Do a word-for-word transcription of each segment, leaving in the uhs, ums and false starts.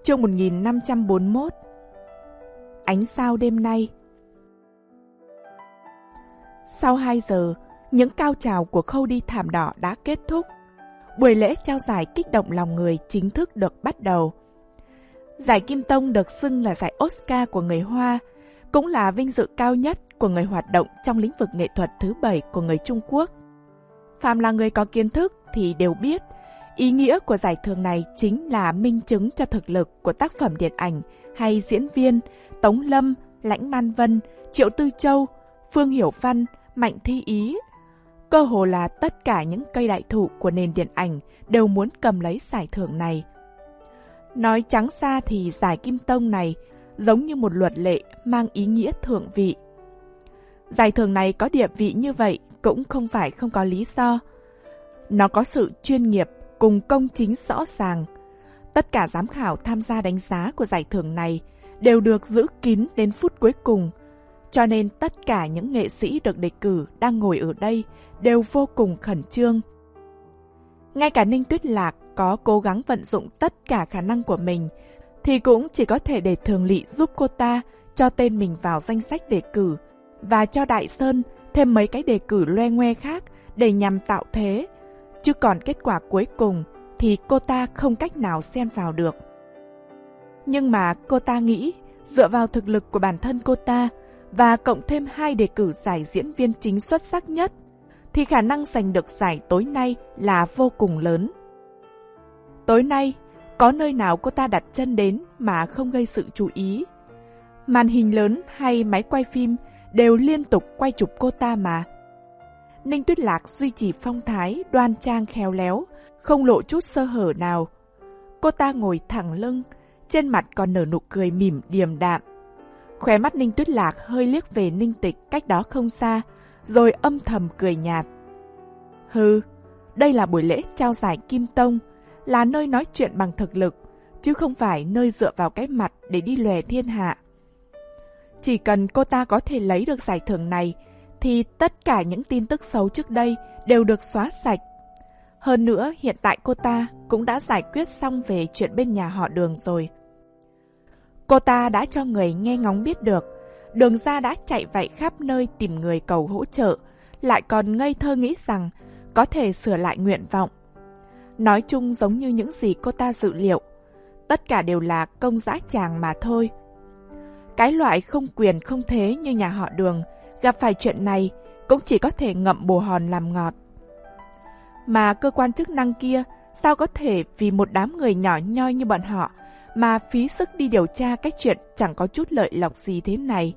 Chương một nghìn năm trăm bốn mươi mốt. Ánh sao đêm nay. Sau hai giờ, những cao trào của khâu đi thảm đỏ đã kết thúc. Buổi lễ trao giải kích động lòng người chính thức được bắt đầu. Giải Kim Tông được xưng là giải Oscar của người Hoa, cũng là vinh dự cao nhất của người hoạt động trong lĩnh vực nghệ thuật thứ bảy của người Trung Quốc. Phàm là người có kiến thức thì đều biết, ý nghĩa của giải thưởng này chính là minh chứng cho thực lực của tác phẩm điện ảnh hay diễn viên Tống Lâm, Lãnh Man Vân, Triệu Tư Châu, Phương Hiểu Văn, Mạnh Thi Ý. Cơ hồ là tất cả những cây đại thụ của nền điện ảnh đều muốn cầm lấy giải thưởng này. Nói trắng ra thì giải Kim Tông này giống như một luật lệ mang ý nghĩa thượng vị. Giải thưởng này có địa vị như vậy cũng không phải không có lý do. Nó có sự chuyên nghiệp cùng công chính rõ ràng. Tất cả giám khảo tham gia đánh giá của giải thưởng này đều được giữ kín đến phút cuối cùng, cho nên tất cả những nghệ sĩ được đề cử đang ngồi ở đây đều vô cùng khẩn trương. Ngay cả Ninh Tuyết Lạc có cố gắng vận dụng tất cả khả năng của mình thì cũng chỉ có thể để Thường Lị giúp cô ta cho tên mình vào danh sách đề cử và cho Đại Sơn thêm mấy cái đề cử loe ngoe khác để nhằm tạo thế. Chứ còn kết quả cuối cùng thì cô ta không cách nào xen vào được. Nhưng mà cô ta nghĩ dựa vào thực lực của bản thân cô ta và cộng thêm hai đề cử giải diễn viên chính xuất sắc nhất thì khả năng giành được giải tối nay là vô cùng lớn. Tối nay, có nơi nào cô ta đặt chân đến mà không gây sự chú ý. Màn hình lớn hay máy quay phim đều liên tục quay chụp cô ta mà. Ninh Tuyết Lạc duy trì phong thái đoan trang khéo léo, không lộ chút sơ hở nào. Cô ta ngồi thẳng lưng, trên mặt còn nở nụ cười mỉm điềm đạm. Khóe mắt Ninh Tuyết Lạc hơi liếc về Ninh Tịch cách đó không xa, rồi âm thầm cười nhạt. Hừ, đây là buổi lễ trao giải Kim Tông, là nơi nói chuyện bằng thực lực, chứ không phải nơi dựa vào cái mặt để đi lòe thiên hạ. Chỉ cần cô ta có thể lấy được giải thưởng này, thì tất cả những tin tức xấu trước đây đều được xóa sạch. Hơn nữa, hiện tại cô ta cũng đã giải quyết xong về chuyện bên nhà họ Đường rồi. Cô ta đã cho người nghe ngóng biết được, Đường gia đã chạy vạy khắp nơi tìm người cầu hỗ trợ, lại còn ngây thơ nghĩ rằng có thể sửa lại nguyện vọng. Nói chung giống như những gì cô ta dự liệu, tất cả đều là công dã tràng mà thôi. Cái loại không quyền không thế như nhà họ Đường gặp phải chuyện này cũng chỉ có thể ngậm bồ hòn làm ngọt. Mà cơ quan chức năng kia sao có thể vì một đám người nhỏ nhoi như bọn họ mà phí sức đi điều tra cái chuyện chẳng có chút lợi lộc gì thế này.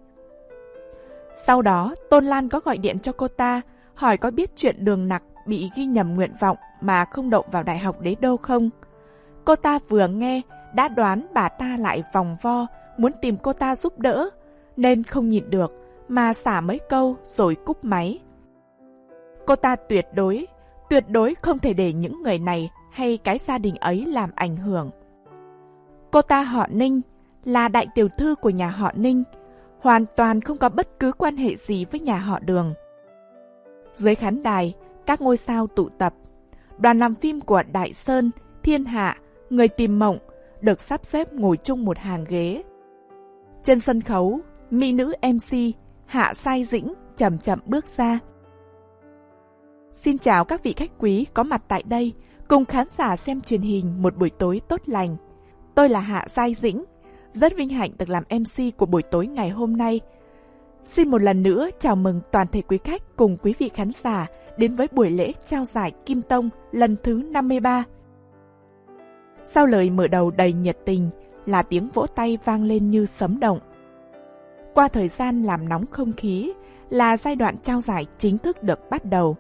Sau đó Tôn Lan có gọi điện cho cô ta hỏi có biết chuyện Đường Nặc bị ghi nhầm nguyện vọng mà không đậu vào Đại học Đế Đô không. Cô ta vừa nghe đã đoán bà ta lại vòng vo muốn tìm cô ta giúp đỡ, nên không nhịn được mà xả mấy câu rồi cúp máy. Cô ta tuyệt đối, tuyệt đối không thể để những người này hay cái gia đình ấy làm ảnh hưởng. Cô ta họ Ninh, là đại tiểu thư của nhà họ Ninh, hoàn toàn không có bất cứ quan hệ gì với nhà họ Đường. Dưới khán đài, các ngôi sao tụ tập. Đoàn làm phim của Đại Sơn, Thiên Hạ, Người Tìm Mộng được sắp xếp ngồi chung một hàng ghế. Trên sân khấu, mỹ nữ em xê Hạ Sai Dĩnh chậm chậm bước ra. Xin chào các vị khách quý có mặt tại đây cùng khán giả xem truyền hình một buổi tối tốt lành. Tôi là Hạ Sai Dĩnh, rất vinh hạnh được làm em xê của buổi tối ngày hôm nay. Xin một lần nữa chào mừng toàn thể quý khách cùng quý vị khán giả đến với buổi lễ trao giải Kim Tông lần thứ năm mươi ba. Sau lời mở đầu đầy nhiệt tình là tiếng vỗ tay vang lên như sấm động. Qua thời gian làm nóng không khí là giai đoạn trao giải chính thức được bắt đầu.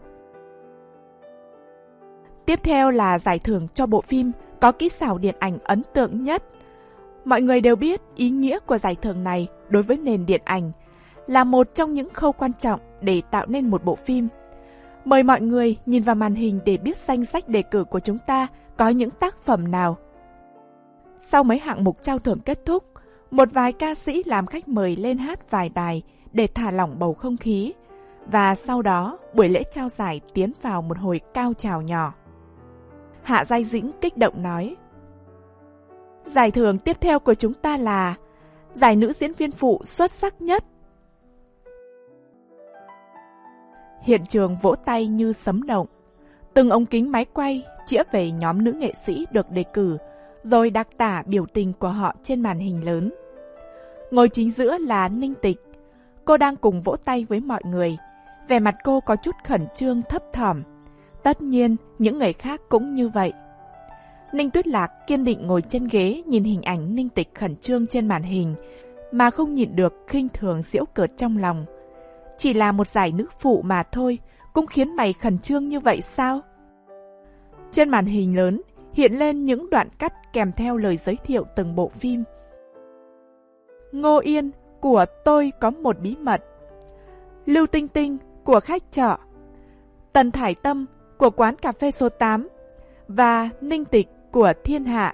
Tiếp theo là giải thưởng cho bộ phim có kỹ xảo điện ảnh ấn tượng nhất. Mọi người đều biết ý nghĩa của giải thưởng này đối với nền điện ảnh là một trong những khâu quan trọng để tạo nên một bộ phim. Mời mọi người nhìn vào màn hình để biết danh sách đề cử của chúng ta có những tác phẩm nào. Sau mấy hạng mục trao thưởng kết thúc, một vài ca sĩ làm khách mời lên hát vài bài để thả lỏng bầu không khí. Và sau đó, buổi lễ trao giải tiến vào một hồi cao trào nhỏ. Hạ Giai Dĩnh kích động nói: Giải thưởng tiếp theo của chúng ta là giải nữ diễn viên phụ xuất sắc nhất. Hiện trường vỗ tay như sấm động. Từng ống kính máy quay chĩa về nhóm nữ nghệ sĩ được đề cử, rồi đặc tả biểu tình của họ trên màn hình lớn. Ngồi chính giữa là Ninh Tịch. Cô đang cùng vỗ tay với mọi người. Vẻ mặt cô có chút khẩn trương thấp thỏm. Tất nhiên, những người khác cũng như vậy. Ninh Tuyết Lạc kiên định ngồi trên ghế nhìn hình ảnh Ninh Tịch khẩn trương trên màn hình, mà không nhịn được khinh thường giễu cợt trong lòng. Chỉ là một giải nữ phụ mà thôi, cũng khiến mày khẩn trương như vậy sao? Trên màn hình lớn hiện lên những đoạn cắt kèm theo lời giới thiệu từng bộ phim. Ngô Yên của Tôi có một bí mật, Lưu Tinh Tinh của Khách trọ, Tần Thải Tâm của Quán cà phê số tám và Ninh Tịch của Thiên Hạ.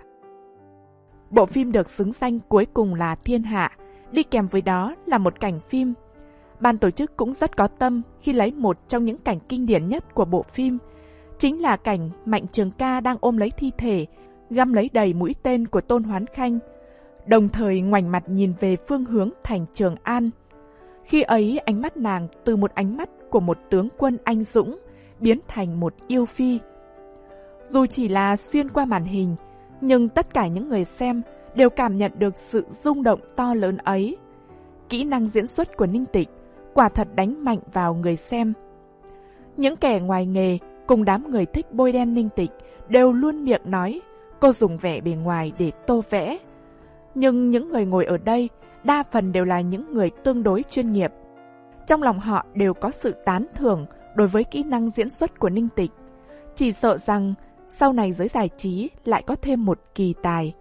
Bộ phim được xứng danh cuối cùng là Thiên Hạ, đi kèm với đó là một cảnh phim. Ban tổ chức cũng rất có tâm khi lấy một trong những cảnh kinh điển nhất của bộ phim, chính là cảnh Mạnh Trường Ca đang ôm lấy thi thể, găm lấy đầy mũi tên của Tôn Hoán Khanh, đồng thời ngoảnh mặt nhìn về phương hướng thành Trường An. Khi ấy ánh mắt nàng từ một ánh mắt của một tướng quân anh dũng biến thành một yêu phi. Dù chỉ là xuyên qua màn hình, nhưng tất cả những người xem đều cảm nhận được sự rung động to lớn ấy. Kỹ năng diễn xuất của Ninh Tịch quả thật đánh mạnh vào người xem. Những kẻ ngoài nghề cùng đám người thích bôi đen Ninh Tịch đều luôn miệng nói cô dùng vẻ bề ngoài để tô vẽ. Nhưng những người ngồi ở đây đa phần đều là những người tương đối chuyên nghiệp. Trong lòng họ đều có sự tán thưởng đối với kỹ năng diễn xuất của Ninh Tịch. Chỉ sợ rằng sau này giới giải trí lại có thêm một kỳ tài.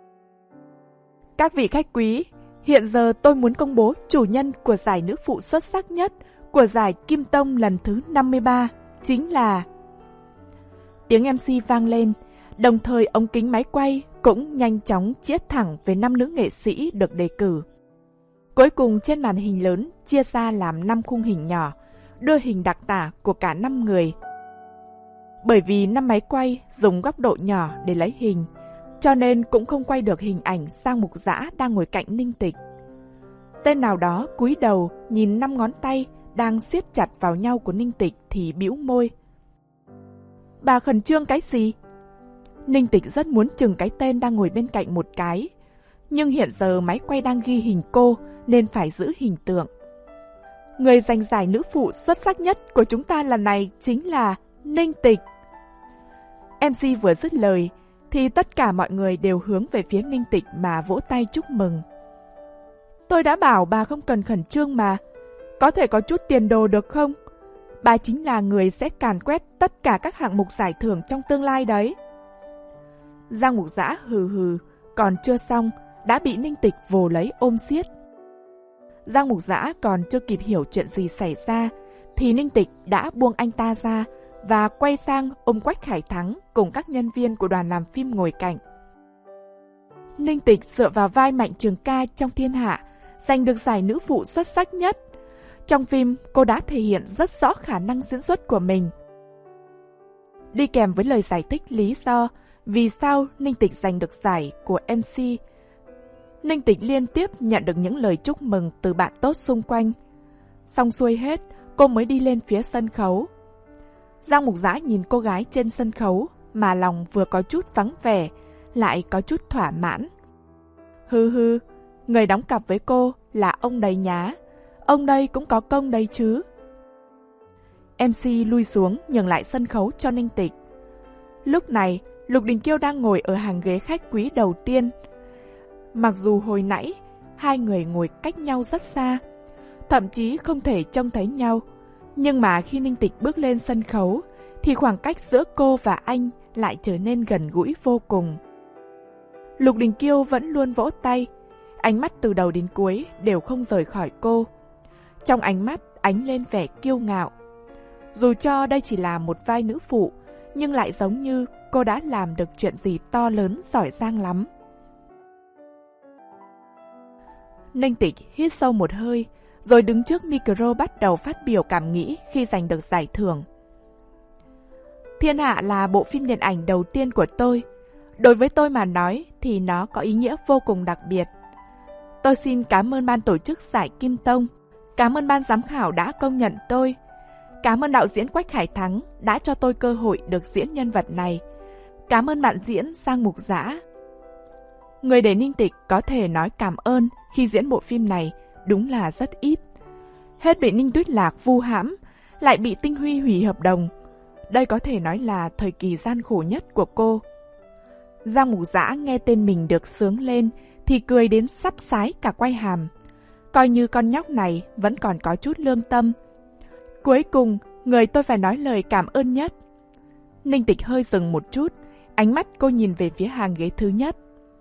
Các vị khách quý, hiện giờ tôi muốn công bố chủ nhân của giải nữ phụ xuất sắc nhất của giải Kim Tông lần thứ năm mươi ba, chính là... Tiếng em xê vang lên, đồng thời ống kính máy quay cũng nhanh chóng chĩa thẳng về năm nữ nghệ sĩ được đề cử. Cuối cùng trên màn hình lớn chia ra làm năm khung hình nhỏ, đưa hình đặc tả của cả năm người. Bởi vì năm máy quay dùng góc độ nhỏ để lấy hình, cho nên cũng không quay được hình ảnh Giang Mục Dã đang ngồi cạnh Ninh Tịch. Tên nào đó cúi đầu nhìn năm ngón tay đang siết chặt vào nhau của Ninh Tịch thì bĩu môi. Bà khẩn trương cái gì? Ninh Tịch rất muốn chừng cái tên đang ngồi bên cạnh một cái, nhưng hiện giờ máy quay đang ghi hình cô nên phải giữ hình tượng. Người giành giải nữ phụ xuất sắc nhất của chúng ta lần này chính là Ninh Tịch. em xê vừa dứt lời thì tất cả mọi người đều hướng về phía Ninh Tịch mà vỗ tay chúc mừng. Tôi đã bảo bà không cần khẩn trương mà, có thể có chút tiền đồ được không? Bà chính là người sẽ càn quét tất cả các hạng mục giải thưởng trong tương lai đấy. Giang Mục Dã hừ hừ, còn chưa xong đã bị Ninh Tịch vồ lấy ôm siết. Giang Mục Dã còn chưa kịp hiểu chuyện gì xảy ra thì Ninh Tịch đã buông anh ta ra và quay sang ôm Quách Khải Thắng cùng các nhân viên của đoàn làm phim ngồi cạnh. Ninh Tịch dựa vào vai Mạnh Trường Ca trong Thiên Hạ, giành được giải nữ phụ xuất sắc nhất. Trong phim, cô đã thể hiện rất rõ khả năng diễn xuất của mình. Đi kèm với lời giải thích lý do vì sao Ninh Tịch giành được giải của em xê, Ninh Tịch liên tiếp nhận được những lời chúc mừng từ bạn tốt xung quanh. Xong xuôi hết, cô mới đi lên phía sân khấu. Giang Mục Dã nhìn cô gái trên sân khấu mà lòng vừa có chút vắng vẻ, lại có chút thỏa mãn. Hư hư, người đóng cặp với cô là ông đấy nhá. Ông đây cũng có công đấy chứ. em xê lui xuống nhường lại sân khấu cho Ninh Tịch. Lúc này, Lục Đình Kiêu đang ngồi ở hàng ghế khách quý đầu tiên. Mặc dù hồi nãy, hai người ngồi cách nhau rất xa, thậm chí không thể trông thấy nhau, nhưng mà khi Ninh Tịch bước lên sân khấu, thì khoảng cách giữa cô và anh lại trở nên gần gũi vô cùng. Lục Đình Kiêu vẫn luôn vỗ tay, ánh mắt từ đầu đến cuối đều không rời khỏi cô. Trong ánh mắt ánh lên vẻ kiêu ngạo. Dù cho đây chỉ là một vai nữ phụ, nhưng lại giống như cô đã làm được chuyện gì to lớn giỏi giang lắm. Ninh Tịch hít sâu một hơi, rồi đứng trước micro bắt đầu phát biểu cảm nghĩ khi giành được giải thưởng. Thiên Hạ là bộ phim điện ảnh đầu tiên của tôi. Đối với tôi mà nói thì nó có ý nghĩa vô cùng đặc biệt. Tôi xin cảm ơn ban tổ chức giải Kim Tông, cảm ơn ban giám khảo đã công nhận tôi, cảm ơn đạo diễn Quách Khải Thắng đã cho tôi cơ hội được diễn nhân vật này, cảm ơn bạn diễn Giang Mục Dã. Người để Ninh Tịch có thể nói cảm ơn khi diễn bộ phim này đúng là rất ít. Hết bị Ninh Tuyết Lạc vu hãm, lại bị Tinh Huy hủy hợp đồng. Đây có thể nói là thời kỳ gian khổ nhất của cô. Giang Mục Dã nghe tên mình được sướng lên thì cười đến sắp sái cả quay hàm. Coi như con nhóc này vẫn còn có chút lương tâm. Cuối cùng, người tôi phải nói lời cảm ơn nhất. Ninh Tịch hơi dừng một chút, ánh mắt cô nhìn về phía hàng ghế thứ nhất.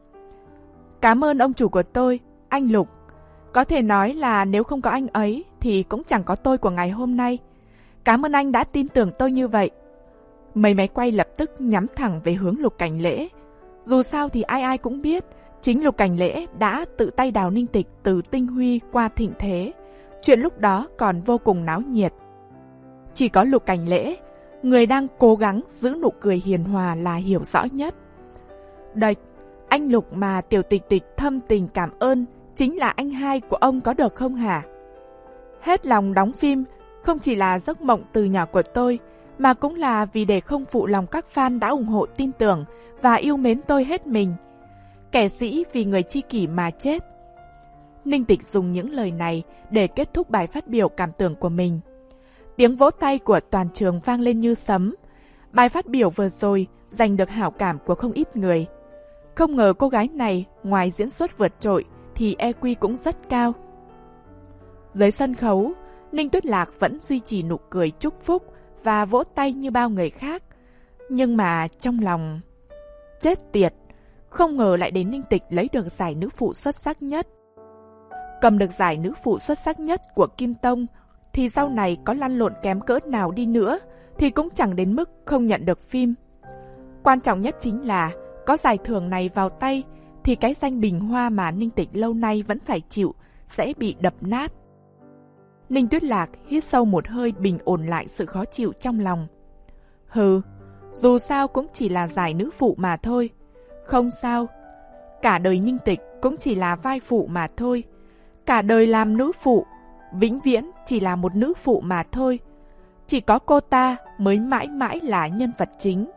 Cảm ơn ông chủ của tôi, anh Lục. Có thể nói là nếu không có anh ấy thì cũng chẳng có tôi của ngày hôm nay. Cảm ơn anh đã tin tưởng tôi như vậy. Mấy máy quay lập tức nhắm thẳng về hướng Lục Cảnh Lễ. Dù sao thì ai ai cũng biết, chính Lục Cảnh Lễ đã tự tay đào Ninh Tịch từ Tinh Huy qua Thịnh Thế. Chuyện lúc đó còn vô cùng náo nhiệt. Chỉ có Lục Cảnh Lễ, người đang cố gắng giữ nụ cười hiền hòa là hiểu rõ nhất. Đây, anh Lục mà Tiểu Tịch Tịch thâm tình cảm ơn chính là anh hai của ông có được không hả? Hết lòng đóng phim không chỉ là giấc mộng từ nhỏ của tôi, mà cũng là vì để không phụ lòng các fan đã ủng hộ tin tưởng và yêu mến tôi hết mình. Kẻ sĩ vì người tri kỷ mà chết. Ninh Tịch dùng những lời này để kết thúc bài phát biểu cảm tưởng của mình. Tiếng vỗ tay của toàn trường vang lên như sấm. Bài phát biểu vừa rồi giành được hảo cảm của không ít người. Không ngờ cô gái này ngoài diễn xuất vượt trội thì e quy cũng rất cao. Dưới sân khấu, Ninh Tuyết Lạc vẫn duy trì nụ cười chúc phúc và vỗ tay như bao người khác. Nhưng mà trong lòng... Chết tiệt! Không ngờ lại đến Ninh Tịch lấy được giải nữ phụ xuất sắc nhất. Cầm được giải nữ phụ xuất sắc nhất của Kim Tông thì sau này có lăn lộn kém cỡ nào đi nữa thì cũng chẳng đến mức không nhận được phim. Quan trọng nhất chính là có giải thưởng này vào tay thì cái danh bình hoa mà Ninh Tịch lâu nay vẫn phải chịu sẽ bị đập nát. Ninh Tuyết Lạc hít sâu một hơi bình ổn lại sự khó chịu trong lòng. Hừ, dù sao cũng chỉ là giải nữ phụ mà thôi. Không sao, cả đời Ninh Tịch cũng chỉ là vai phụ mà thôi. Cả đời làm nữ phụ, vĩnh viễn chỉ là một nữ phụ mà thôi. Chỉ có cô ta mới mãi mãi là nhân vật chính.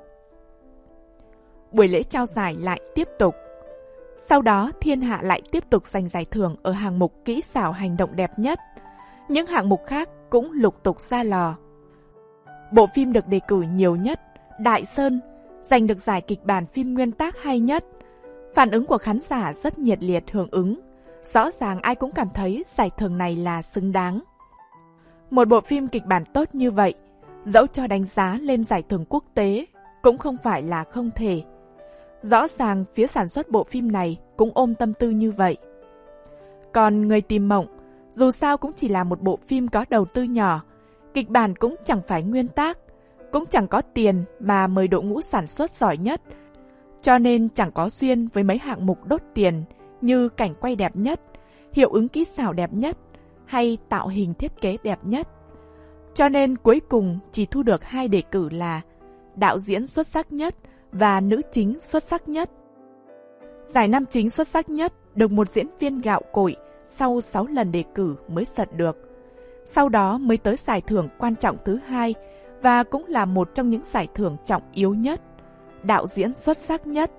Buổi lễ trao giải lại tiếp tục. Sau đó Thiên Hạ lại tiếp tục giành giải thưởng ở hạng mục kỹ xảo hành động đẹp nhất. Những hạng mục khác cũng lục tục ra lò. Bộ phim được đề cử nhiều nhất, Đại Sơn, giành được giải kịch bản phim nguyên tác hay nhất. Phản ứng của khán giả rất nhiệt liệt hưởng ứng. Rõ ràng ai cũng cảm thấy giải thưởng này là xứng đáng. Một bộ phim kịch bản tốt như vậy, dẫu cho đánh giá lên giải thưởng quốc tế, cũng không phải là không thể. Rõ ràng phía sản xuất bộ phim này cũng ôm tâm tư như vậy. Còn Người Tìm Mộng, dù sao cũng chỉ là một bộ phim có đầu tư nhỏ, kịch bản cũng chẳng phải nguyên tác, cũng chẳng có tiền mà mời đội ngũ sản xuất giỏi nhất, cho nên chẳng có duyên với mấy hạng mục đốt tiền như cảnh quay đẹp nhất, hiệu ứng kỹ xảo đẹp nhất hay tạo hình thiết kế đẹp nhất. Cho nên cuối cùng chỉ thu được hai đề cử là đạo diễn xuất sắc nhất và nữ chính xuất sắc nhất. Giải nam chính xuất sắc nhất được một diễn viên gạo cội sau sáu lần đề cử mới giật được. Sau đó mới tới giải thưởng quan trọng thứ hai và cũng là một trong những giải thưởng trọng yếu nhất, đạo diễn xuất sắc nhất.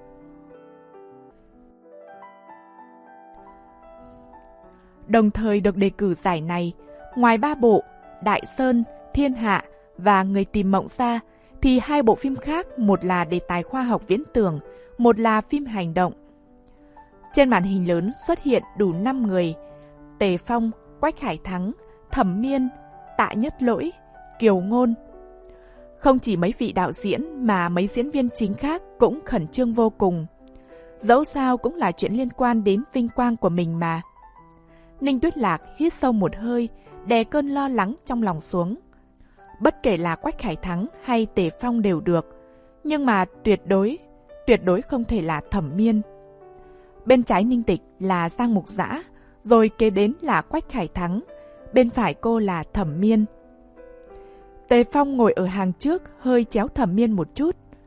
Đồng thời được đề cử giải này, ngoài ba bộ Đại Sơn, Thiên Hạ và Người Tìm Mộng ra, thì hai bộ phim khác, một là đề tài khoa học viễn tưởng, một là phim hành động. Trên màn hình lớn xuất hiện đủ năm người: Tề Phong, Quách Hải Thắng, Thẩm Miên, Tạ Nhất Lỗi, Kiều Ngôn. Không chỉ mấy vị đạo diễn mà mấy diễn viên chính khác cũng khẩn trương vô cùng. Dẫu sao cũng là chuyện liên quan đến vinh quang của mình mà. Ninh Tuyết Lạc hít sâu một hơi, đè cơn lo lắng trong lòng xuống. Bất kể là Quách Hải Thắng hay Tề Phong đều được, nhưng mà tuyệt đối, tuyệt đối không thể là Thẩm Miên. Bên trái Ninh Tịch là Giang Mục Dã, rồi kế đến là Quách Hải Thắng, bên phải cô là Thẩm Miên. Tề Phong ngồi ở hàng trước hơi chéo Thẩm Miên một chút.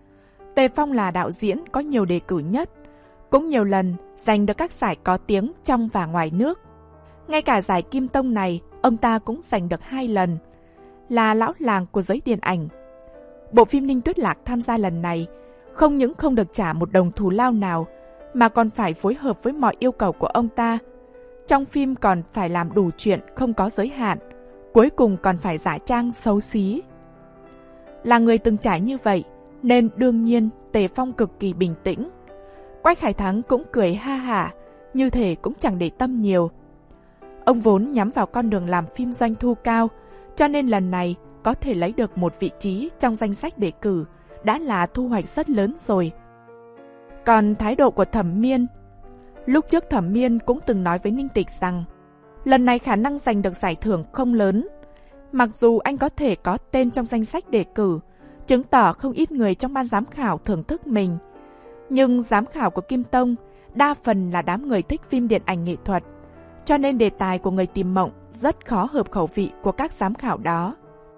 Tề Phong là đạo diễn có nhiều đề cử nhất, cũng nhiều lần giành được các giải có tiếng trong và ngoài nước. Ngay cả giải Kim Tông này, ông ta cũng giành được hai lần, là lão làng của giới điện ảnh. Bộ phim Ninh Tuyết Lạc tham gia lần này không những không được trả một đồng thù lao nào, mà còn phải phối hợp với mọi yêu cầu của ông ta. Trong phim còn phải làm đủ chuyện không có giới hạn, cuối cùng còn phải giả trang xấu xí. Là người từng trải như vậy, nên đương nhiên Tề Phong cực kỳ bình tĩnh. Quách Khải Thắng cũng cười ha hả, như thể cũng chẳng để tâm nhiều. Ông vốn nhắm vào con đường làm phim doanh thu cao, cho nên lần này có thể lấy được một vị trí trong danh sách đề cử đã là thu hoạch rất lớn rồi. Còn thái độ của Thẩm Miên, lúc trước Thẩm Miên cũng từng nói với Ninh Tịch rằng lần này khả năng giành được giải thưởng không lớn. Mặc dù anh có thể có tên trong danh sách đề cử, chứng tỏ không ít người trong ban giám khảo thưởng thức mình. Nhưng giám khảo của Kim Tông đa phần là đám người thích phim điện ảnh nghệ thuật, cho nên đề tài của Người Tìm Mộng rất khó hợp khẩu vị của các giám khảo đó.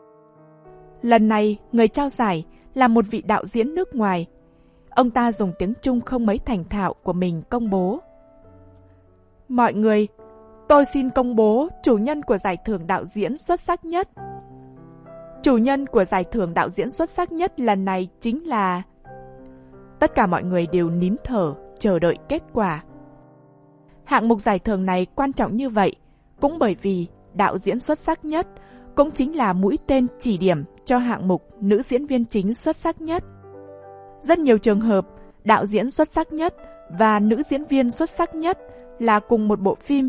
Lần này, người trao giải là một vị đạo diễn nước ngoài. Ông ta dùng tiếng Trung không mấy thành thạo của mình công bố. Mọi người, tôi xin công bố chủ nhân của giải thưởng đạo diễn xuất sắc nhất. Chủ nhân của giải thưởng đạo diễn xuất sắc nhất lần này chính là... Tất cả mọi người đều nín thở, chờ đợi kết quả. Hạng mục giải thưởng này quan trọng như vậy, cũng bởi vì đạo diễn xuất sắc nhất cũng chính là mũi tên chỉ điểm cho hạng mục nữ diễn viên chính xuất sắc nhất. Rất nhiều trường hợp, đạo diễn xuất sắc nhất và nữ diễn viên xuất sắc nhất là cùng một bộ phim.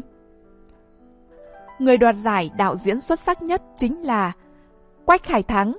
Người đoạt giải đạo diễn xuất sắc nhất chính là Quách Khải Thắng.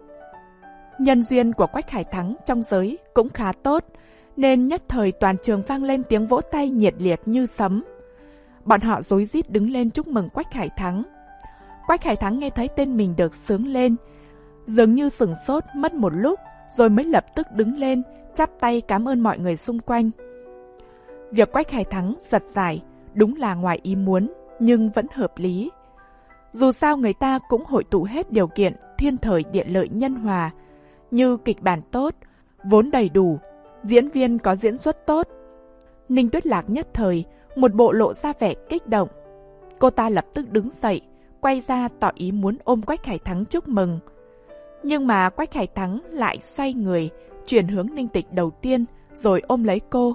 Nhân duyên của Quách Khải Thắng trong giới cũng khá tốt, nên nhất thời toàn trường vang lên tiếng vỗ tay nhiệt liệt như sấm. Bọn họ rối rít đứng lên chúc mừng Quách Khải Thắng. Quách Khải Thắng nghe thấy tên mình được xướng lên, dường như sửng sốt mất một lúc, rồi mới lập tức đứng lên, chắp tay cảm ơn mọi người xung quanh. Việc Quách Khải Thắng giật giải đúng là ngoài ý muốn, nhưng vẫn hợp lý. Dù sao người ta cũng hội tụ hết điều kiện thiên thời địa lợi nhân hòa, như kịch bản tốt, vốn đầy đủ, diễn viên có diễn xuất tốt. Ninh Tuyết Lạc nhất thời, một bộ lộ ra vẻ kích động. Cô ta lập tức đứng dậy, quay ra tỏ ý muốn ôm Quách Khải Thắng chúc mừng. Nhưng mà Quách Khải Thắng lại xoay người, chuyển hướng Ninh Tịch đầu tiên, rồi ôm lấy cô.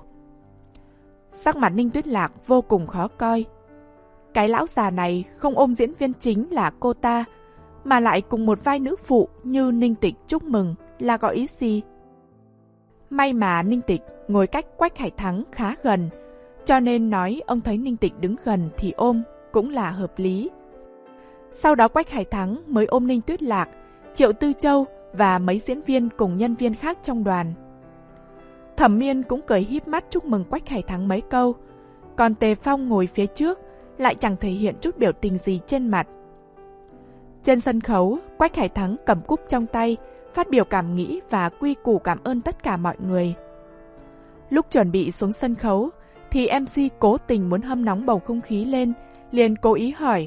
Sắc mặt Ninh Tuyết Lạc vô cùng khó coi. Cái lão già này không ôm diễn viên chính là cô ta, mà lại cùng một vai nữ phụ như Ninh Tịch chúc mừng là có ý gì? May mà Ninh Tịch ngồi cách Quách Khải Thắng khá gần, cho nên nói ông thấy Ninh Tịch đứng gần thì ôm cũng là hợp lý. Sau đó Quách Khải Thắng mới ôm Ninh Tuyết Lạc, Triệu Tư Châu và mấy diễn viên cùng nhân viên khác trong đoàn. Thẩm Miên cũng cười híp mắt chúc mừng Quách Khải Thắng mấy câu, còn Tề Phong ngồi phía trước lại chẳng thể hiện chút biểu tình gì trên mặt. Trên sân khấu, Quách Khải Thắng cầm cúp trong tay, phát biểu cảm nghĩ và quy củ cảm ơn tất cả mọi người. Lúc chuẩn bị xuống sân khấu, thì em xê cố tình muốn hâm nóng bầu không khí lên, liền cố ý hỏi.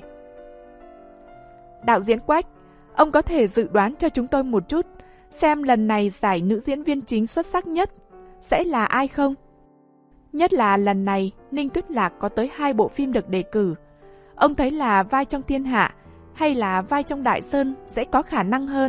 Đạo diễn Quách, ông có thể dự đoán cho chúng tôi một chút, xem lần này giải nữ diễn viên chính xuất sắc nhất sẽ là ai không? Nhất là lần này, Ninh Tuyết Lạc có tới hai bộ phim được đề cử. Ông thấy là vai trong Thiên Hạ hay là vai trong Đại Sơn sẽ có khả năng hơn?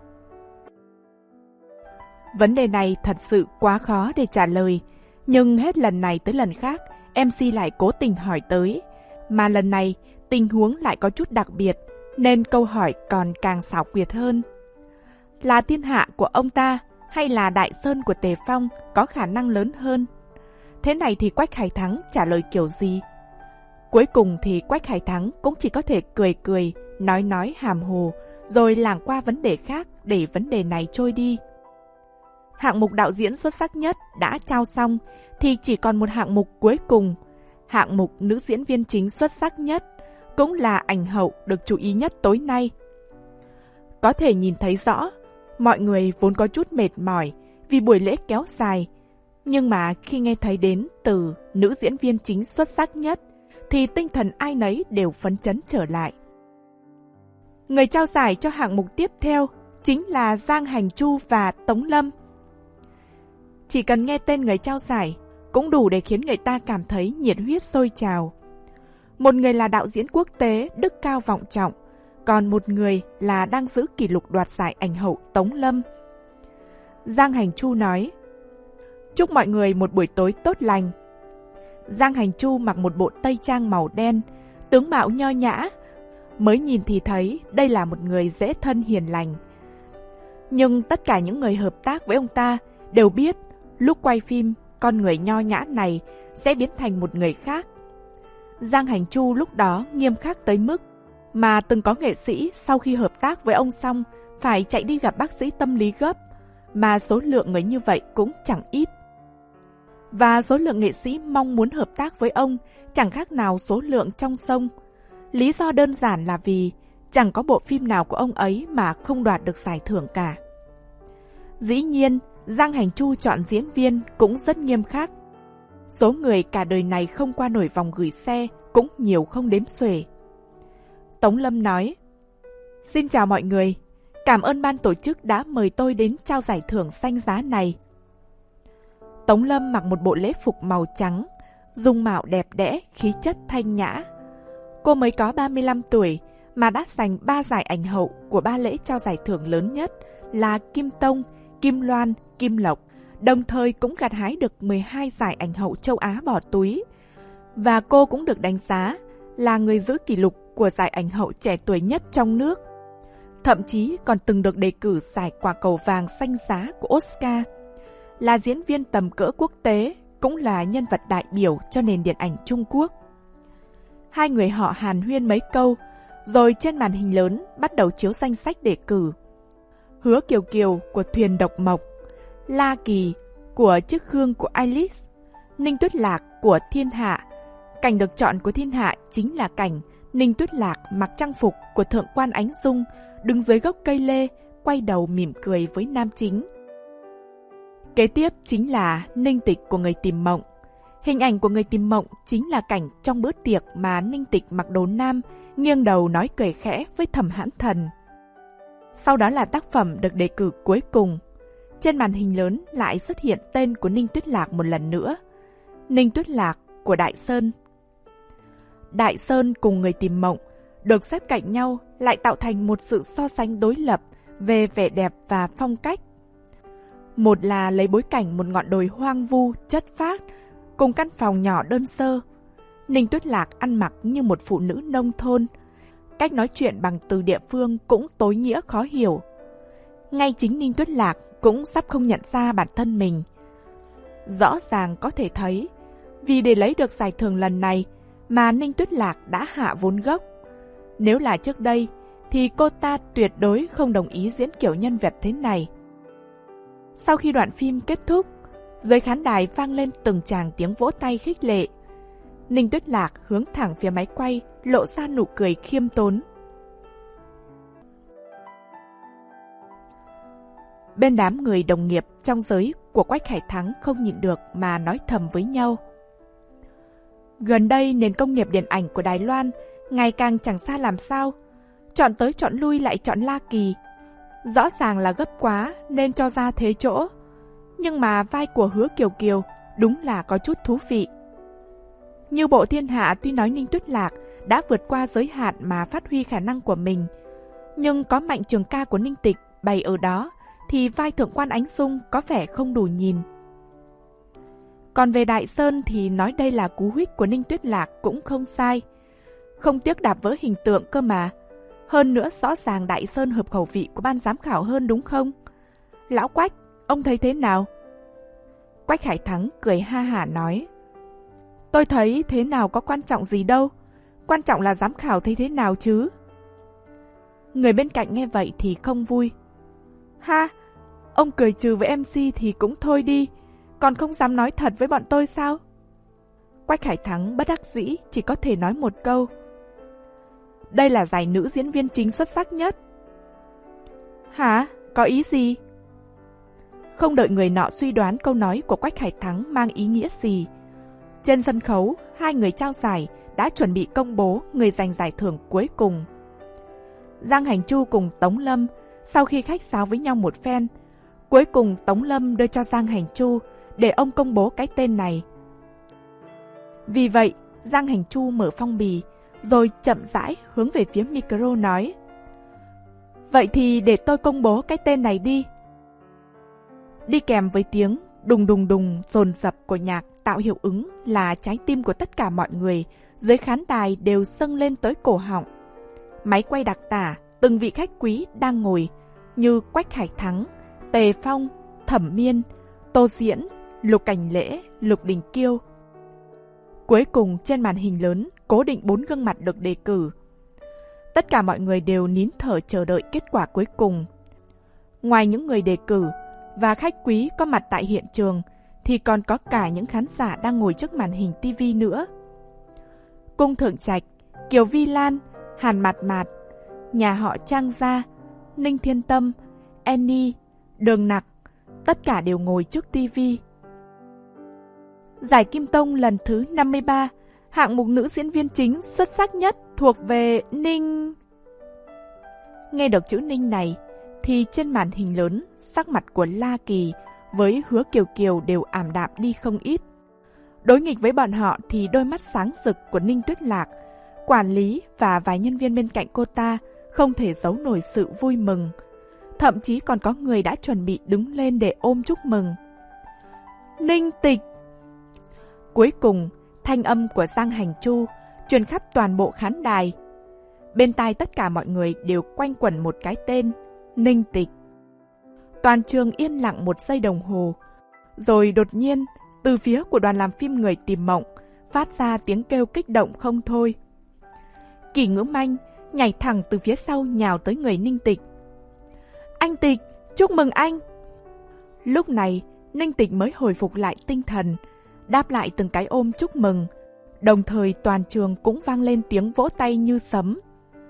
Vấn đề này thật sự quá khó để trả lời, nhưng hết lần này tới lần khác, em xê lại cố tình hỏi tới. Mà lần này, tình huống lại có chút đặc biệt, nên câu hỏi còn càng xảo quyệt hơn. Là Thiên Hạ của ông ta hay là Đại Sơn của Tề Phong có khả năng lớn hơn? Thế này thì Quách Khải Thắng trả lời kiểu gì? Cuối cùng thì Quách Khải Thắng cũng chỉ có thể cười cười, nói nói hàm hồ, rồi lảng qua vấn đề khác để vấn đề này trôi đi. Hạng mục đạo diễn xuất sắc nhất đã trao xong, thì chỉ còn một hạng mục cuối cùng. Hạng mục nữ diễn viên chính xuất sắc nhất, cũng là ảnh hậu được chú ý nhất tối nay. Có thể nhìn thấy rõ, mọi người vốn có chút mệt mỏi vì buổi lễ kéo dài. Nhưng mà khi nghe thấy đến từ nữ diễn viên chính xuất sắc nhất, thì tinh thần ai nấy đều phấn chấn trở lại. Người trao giải cho hạng mục tiếp theo chính là Giang Hành Chu và Tống Lâm. Chỉ cần nghe tên người trao giải cũng đủ để khiến người ta cảm thấy nhiệt huyết sôi trào. Một người là đạo diễn quốc tế đức cao vọng trọng, còn một người là đang giữ kỷ lục đoạt giải ảnh hậu Tống Lâm. Giang Hành Chu nói, chúc mọi người một buổi tối tốt lành. Giang Hành Chu mặc một bộ tây trang màu đen, tướng mạo nho nhã, mới nhìn thì thấy đây là một người dễ thân hiền lành. Nhưng tất cả những người hợp tác với ông ta đều biết lúc quay phim, con người nho nhã này sẽ biến thành một người khác. Giang Hành Chu lúc đó nghiêm khắc tới mức mà từng có nghệ sĩ sau khi hợp tác với ông xong phải chạy đi gặp bác sĩ tâm lý gấp, mà số lượng người như vậy cũng chẳng ít. Và số lượng nghệ sĩ mong muốn hợp tác với ông chẳng khác nào số lượng trong sông. Lý do đơn giản là vì chẳng có bộ phim nào của ông ấy mà không đoạt được giải thưởng cả. Dĩ nhiên, Giang Hành Chu chọn diễn viên cũng rất nghiêm khắc. Số người cả đời này không qua nổi vòng gửi xe cũng nhiều không đếm xuể. Tống Lâm nói, xin chào mọi người, cảm ơn ban tổ chức đã mời tôi đến trao giải thưởng danh giá này. Tống Lâm mặc một bộ lễ phục màu trắng, dung mạo đẹp đẽ, khí chất thanh nhã. Cô mới có ba mươi lăm tuổi mà đã giành ba giải ảnh hậu của ba lễ trao giải thưởng lớn nhất là Kim Tông, Kim Loan, Kim Lộc, đồng thời cũng gặt hái được mười hai giải ảnh hậu châu Á bỏ túi. Và cô cũng được đánh giá là người giữ kỷ lục của giải ảnh hậu trẻ tuổi nhất trong nước. Thậm chí còn từng được đề cử giải quả cầu vàng xanh giá của Oscar. Là diễn viên tầm cỡ quốc tế, cũng là nhân vật đại biểu cho nền điện ảnh Trung Quốc. Hai người họ hàn huyên mấy câu, rồi trên màn hình lớn bắt đầu chiếu danh sách đề cử. Hứa Kiều Kiều của Thuyền Độc Mộc, La Kỳ của Chiếc Gương của Alice, Ninh Tuyết Lạc của Thiên Hạ. Cảnh được chọn của Thiên Hạ chính là cảnh Ninh Tuyết Lạc mặc trang phục của Thượng quan Ánh Dung, đứng dưới gốc cây lê, quay đầu mỉm cười với nam chính. Kế tiếp chính là Ninh Tịch của Người Tìm Mộng. Hình ảnh của Người Tìm Mộng chính là cảnh trong bữa tiệc mà Ninh Tịch mặc đồ nam, nghiêng đầu nói cười khẽ với Thẩm Hãn Thần. Sau đó là tác phẩm được đề cử cuối cùng. Trên màn hình lớn lại xuất hiện tên của Ninh Tuyết Lạc một lần nữa. Ninh Tuyết Lạc của Đại Sơn. Đại Sơn cùng Người Tìm Mộng được xếp cạnh nhau lại tạo thành một sự so sánh đối lập về vẻ đẹp và phong cách. Một là lấy bối cảnh một ngọn đồi hoang vu, chất phác, cùng căn phòng nhỏ đơn sơ. Ninh Tuyết Lạc ăn mặc như một phụ nữ nông thôn. Cách nói chuyện bằng từ địa phương cũng tối nghĩa khó hiểu. Ngay chính Ninh Tuyết Lạc cũng sắp không nhận ra bản thân mình. Rõ ràng có thể thấy, vì để lấy được giải thưởng lần này mà Ninh Tuyết Lạc đã hạ vốn gốc. Nếu là trước đây, thì cô ta tuyệt đối không đồng ý diễn kiểu nhân vật thế này. Sau khi đoạn phim kết thúc, dưới khán đài vang lên từng tràng tiếng vỗ tay khích lệ. Ninh Tuyết Lạc hướng thẳng phía máy quay, lộ ra nụ cười khiêm tốn. Bên đám người đồng nghiệp trong giới của Quách Khải Thắng không nhịn được mà nói thầm với nhau. Gần đây nền công nghiệp điện ảnh của Đài Loan ngày càng chẳng xa làm sao. Chọn tới chọn lui lại chọn La Kỳ. Rõ ràng là gấp quá nên cho ra thế chỗ. Nhưng mà vai của Hứa Kiều Kiều đúng là có chút thú vị. Như bộ Thiên Hạ tuy nói Ninh Tuyết Lạc đã vượt qua giới hạn mà phát huy khả năng của mình, nhưng có Mạnh Trường Ca của Ninh Tịch bày ở đó thì vai Thượng quan Ánh Dung có vẻ không đủ nhìn. Còn về Đại Sơn thì nói đây là cú huých của Ninh Tuyết Lạc cũng không sai. Không tiếc đạp vỡ hình tượng cơ mà. Hơn nữa rõ ràng Đại Sơn hợp khẩu vị của ban giám khảo hơn đúng không? Lão Quách, ông thấy thế nào? Quách Hải Thắng cười ha hả nói. Tôi thấy thế nào có quan trọng gì đâu. Quan trọng là giám khảo thấy thế nào chứ. Người bên cạnh nghe vậy thì không vui. Ha, ông cười trừ với em xê thì cũng thôi đi. Còn không dám nói thật với bọn tôi sao? Quách Hải Thắng bất đắc dĩ chỉ có thể nói một câu. Đây là giải nữ diễn viên chính xuất sắc nhất. Hả? Có ý gì? Không đợi người nọ suy đoán câu nói của Quách Hải Thắng mang ý nghĩa gì. Trên sân khấu, hai người trao giải đã chuẩn bị công bố người giành giải thưởng cuối cùng. Giang Hành Chu cùng Tống Lâm sau khi khách sáo với nhau một phen, cuối cùng Tống Lâm đưa cho Giang Hành Chu để ông công bố cái tên này. Vì vậy, Giang Hành Chu mở phong bì, rồi chậm rãi hướng về phía micro nói: Vậy thì để tôi công bố cái tên này đi. Đi kèm với tiếng đùng đùng đùng dồn dập của nhạc tạo hiệu ứng là trái tim của tất cả mọi người dưới khán đài đều dâng lên tới cổ họng. Máy quay đặc tả từng vị khách quý đang ngồi như Quách Hải Thắng, Tề Phong, Thẩm Miên, Tô Diễn, Lục Cảnh Lễ, Lục Đình Kiêu. Cuối cùng trên màn hình lớn cố định bốn gương mặt được đề cử. Tất cả mọi người đều nín thở chờ đợi kết quả cuối cùng. Ngoài những người đề cử và khách quý có mặt tại hiện trường thì còn có cả những khán giả đang ngồi trước màn hình ti vi nữa. Cung Thượng Trạch, Kiều Vi Lan, Hàn Mạt Mạt, nhà họ Trang Gia, Ninh Thiên Tâm, Annie, Đường Nặc, tất cả đều ngồi trước ti vi. Giải Kim Tông lần thứ năm mươi ba, hạng mục nữ diễn viên chính xuất sắc nhất thuộc về Ninh. Nghe được chữ Ninh này thì trên màn hình lớn, sắc mặt của La Kỳ với Hứa Kiều Kiều đều ảm đạm đi không ít. Đối nghịch với bọn họ thì đôi mắt sáng rực của Ninh Tuyết Lạc, quản lý và vài nhân viên bên cạnh cô ta không thể giấu nổi sự vui mừng. Thậm chí còn có người đã chuẩn bị đứng lên để ôm chúc mừng. Ninh Tịch! Cuối cùng, thanh âm của Giang Hành Chu truyền khắp toàn bộ khán đài. Bên tai tất cả mọi người đều quanh quẩn một cái tên, Ninh Tịch. Toàn trường yên lặng một giây đồng hồ, rồi đột nhiên, từ phía của đoàn làm phim Người Tìm Mộng, phát ra tiếng kêu kích động không thôi. Kỳ Ngữ Manh nhảy thẳng từ phía sau nhào tới người Ninh Tịch. Anh Tịch, chúc mừng anh! Lúc này, Ninh Tịch mới hồi phục lại tinh thần, đáp lại từng cái ôm chúc mừng, đồng thời toàn trường cũng vang lên tiếng vỗ tay như sấm.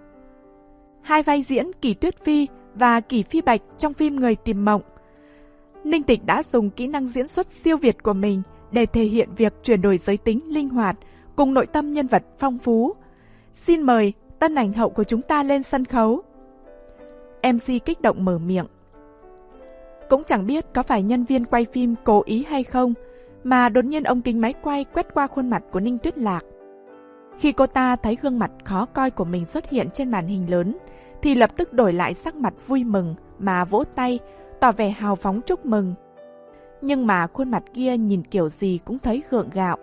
Hai vai diễn Kỳ Tuyết Phi và Kỳ Phi Bạch trong phim Người Tìm Mộng. Ninh Tịch đã dùng kỹ năng diễn xuất siêu việt của mình để thể hiện việc chuyển đổi giới tính linh hoạt cùng nội tâm nhân vật phong phú. Xin mời tân ảnh hậu của chúng ta lên sân khấu. em xê kích động mở miệng. Cũng chẳng biết có phải nhân viên quay phim cố ý hay không, mà đột nhiên ống kính máy quay quét qua khuôn mặt của Ninh Tuyết Lạc. Khi cô ta thấy gương mặt khó coi của mình xuất hiện trên màn hình lớn, thì lập tức đổi lại sắc mặt vui mừng mà vỗ tay, tỏ vẻ hào phóng chúc mừng. Nhưng mà khuôn mặt kia nhìn kiểu gì cũng thấy gượng gạo.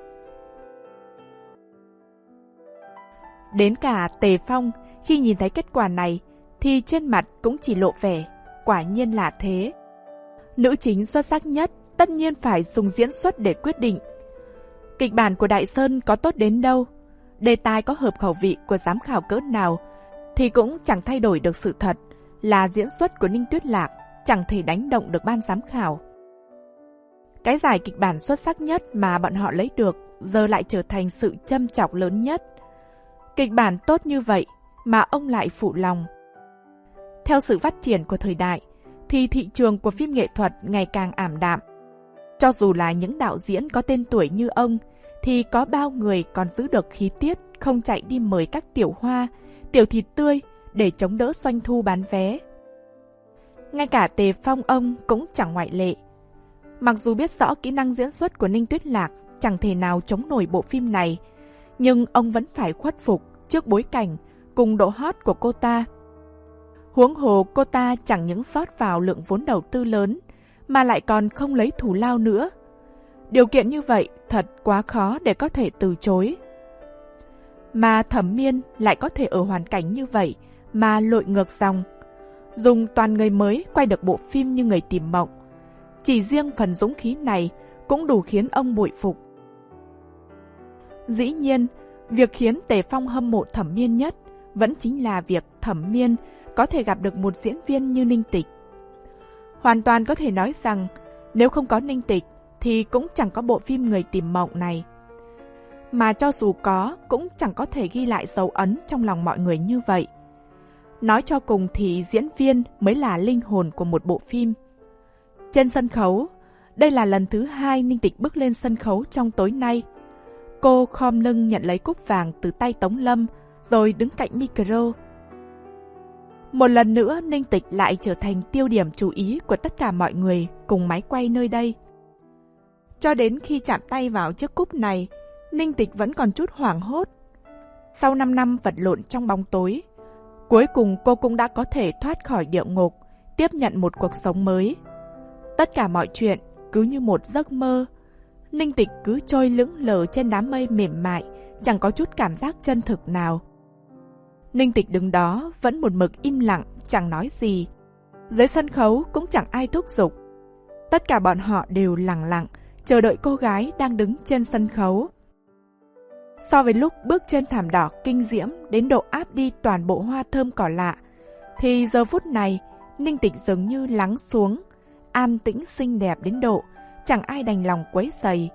Đến cả Tề Phong khi nhìn thấy kết quả này thì trên mặt cũng chỉ lộ vẻ, quả nhiên là thế. Nữ chính xuất sắc nhất tất nhiên phải dùng diễn xuất để quyết định. Kịch bản của Đại Sơn có tốt đến đâu, đề tài có hợp khẩu vị của giám khảo cỡ nào, thì cũng chẳng thay đổi được sự thật là diễn xuất của Ninh Tuyết Lạc chẳng thể đánh động được ban giám khảo. Cái giải kịch bản xuất sắc nhất mà bọn họ lấy được giờ lại trở thành sự châm chọc lớn nhất. Kịch bản tốt như vậy mà ông lại phụ lòng. Theo sự phát triển của thời đại thì thị trường của phim nghệ thuật ngày càng ảm đạm. Cho dù là những đạo diễn có tên tuổi như ông thì có bao người còn giữ được khí tiết không chạy đi mời các tiểu hoa, tiểu thịt tươi để chống đỡ doanh thu bán vé. Ngay cả Tề Phong ông cũng chẳng ngoại lệ. Mặc dù biết rõ kỹ năng diễn xuất của Ninh Tuyết Lạc chẳng thể nào chống nổi bộ phim này, nhưng ông vẫn phải khuất phục trước bối cảnh cùng độ hot của cô ta. Huống hồ cô ta chẳng những rót vào lượng vốn đầu tư lớn, mà lại còn không lấy thù lao nữa. Điều kiện như vậy thật quá khó để có thể từ chối. Mà Thẩm Miên lại có thể ở hoàn cảnh như vậy mà lội ngược dòng, dùng toàn người mới quay được bộ phim như Người Tìm Mộng. Chỉ riêng phần dũng khí này cũng đủ khiến ông bội phục. Dĩ nhiên, việc khiến Tề Phong hâm mộ Thẩm Miên nhất vẫn chính là việc Thẩm Miên có thể gặp được một diễn viên như Ninh Tịch. Hoàn toàn có thể nói rằng nếu không có Ninh Tịch thì cũng chẳng có bộ phim Người Tìm Mộng này. Mà cho dù có cũng chẳng có thể ghi lại dấu ấn trong lòng mọi người như vậy. Nói cho cùng thì diễn viên mới là linh hồn của một bộ phim. Trên sân khấu, đây là lần thứ hai Ninh Tịch bước lên sân khấu trong tối nay. Cô khom lưng nhận lấy cúp vàng từ tay Tống Lâm rồi đứng cạnh micro. Một lần nữa Ninh Tịch lại trở thành tiêu điểm chú ý của tất cả mọi người cùng máy quay nơi đây. Cho đến khi chạm tay vào chiếc cúp này, Ninh Tịch vẫn còn chút hoảng hốt. Sau năm năm vật lộn trong bóng tối, cuối cùng cô cũng đã có thể thoát khỏi địa ngục, tiếp nhận một cuộc sống mới. Tất cả mọi chuyện cứ như một giấc mơ. Ninh Tịch cứ trôi lững lờ trên đám mây mềm mại, chẳng có chút cảm giác chân thực nào. Ninh Tịch đứng đó vẫn một mực im lặng, chẳng nói gì. Dưới sân khấu cũng chẳng ai thúc giục. Tất cả bọn họ đều lặng lặng, chờ đợi cô gái đang đứng trên sân khấu. So với lúc bước trên thảm đỏ kinh diễm đến độ áp đi toàn bộ hoa thơm cỏ lạ, thì giờ phút này Ninh Tịch dường như lắng xuống, an tĩnh xinh đẹp đến độ chẳng ai đành lòng quấy rầy.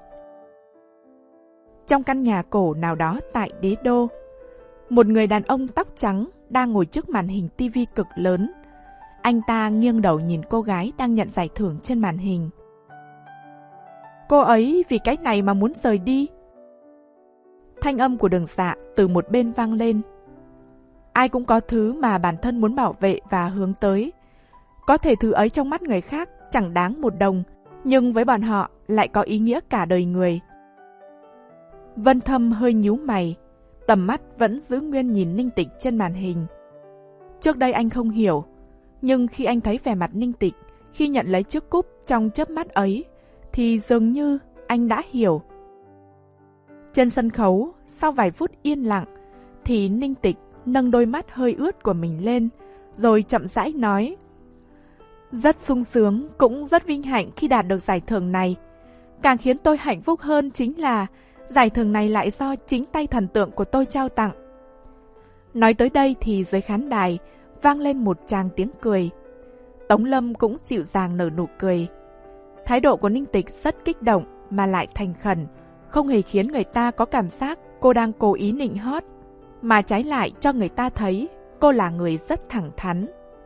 Trong căn nhà cổ nào đó tại Đế Đô, một người đàn ông tóc trắng đang ngồi trước màn hình tivi cực lớn. Anh ta nghiêng đầu nhìn cô gái đang nhận giải thưởng trên màn hình. Cô ấy vì cái này mà muốn rời đi. Thanh âm của Đường Dạ từ một bên vang lên. Ai cũng có thứ mà bản thân muốn bảo vệ và hướng tới. Có thể thứ ấy trong mắt người khác chẳng đáng một đồng, nhưng với bọn họ lại có ý nghĩa cả đời người. Vân Thâm hơi nhíu mày, tầm mắt vẫn giữ nguyên nhìn Ninh Tịch trên màn hình. Trước đây anh không hiểu, nhưng khi anh thấy vẻ mặt Ninh Tịch khi nhận lấy chiếc cúp trong chớp mắt ấy, thì dường như anh đã hiểu. Trên sân khấu, sau vài phút yên lặng, thì Ninh Tịch nâng đôi mắt hơi ướt của mình lên, rồi chậm rãi nói: Rất sung sướng, cũng rất vinh hạnh khi đạt được giải thưởng này. Càng khiến tôi hạnh phúc hơn chính là giải thưởng này lại do chính tay thần tượng của tôi trao tặng. Nói tới đây thì dưới khán đài vang lên một tràng tiếng cười. Tống Lâm cũng dịu dàng nở nụ cười. Thái độ của Ninh Tịch rất kích động mà lại thành khẩn, không hề khiến người ta có cảm giác cô đang cố ý nịnh hót, mà trái lại cho người ta thấy cô là người rất thẳng thắn.